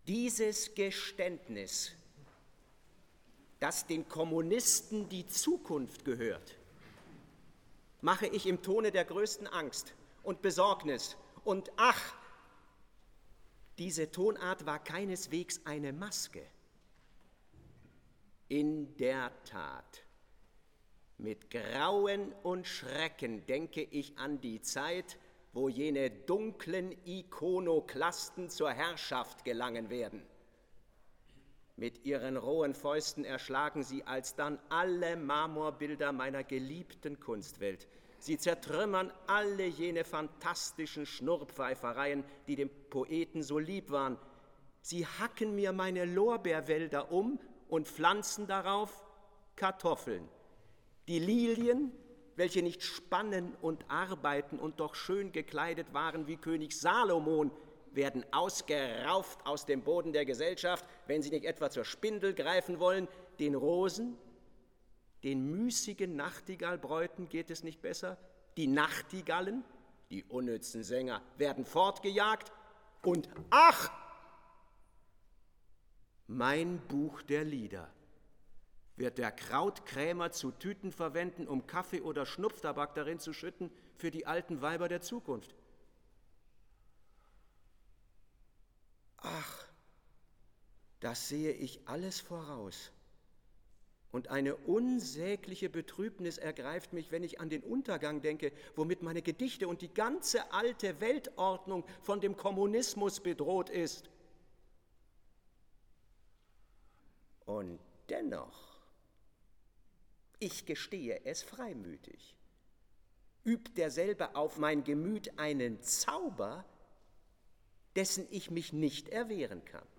Dieses Geständnis, dass den Kommunisten die Zukunft gehört, mache ich im Tone der größten Angst und Besorgnis. Und ach, diese Tonart war keineswegs eine Maske. In der Tat, mit Grauen und Schrecken denke ich an die Zeit, wo jene dunklen Ikonoklasten zur Herrschaft gelangen werden. Mit ihren rohen Fäusten erschlagen sie alsdann alle Marmorbilder meiner geliebten Kunstwelt. Sie zertrümmern alle jene fantastischen Schnurrpfeifereien, die dem Poeten so lieb waren. Sie hacken mir meine Lorbeerwälder um und pflanzen darauf Kartoffeln. Die Lilien, welche nicht spannen und arbeiten und doch schön gekleidet waren wie König Salomon, werden ausgerauft aus dem Boden der Gesellschaft, wenn sie nicht etwa zur Spindel greifen wollen. Den Rosen, den müßigen Nachtigallbräuten geht es nicht besser. Die Nachtigallen, die unnützen Sänger, werden fortgejagt. Und ach, mein Buch der Lieder wird der Krautkrämer zu Tüten verwenden, um Kaffee oder Schnupftabak darin zu schütten für die alten Weiber der Zukunft. Ach, das sehe ich alles voraus. Und eine unsägliche Betrübnis ergreift mich, wenn ich an den Untergang denke, womit meine Gedichte und die ganze alte Weltordnung von dem Kommunismus bedroht ist. Und dennoch, ich gestehe es freimütig, übt derselbe auf mein Gemüt einen Zauber, dessen ich mich nicht erwehren kann.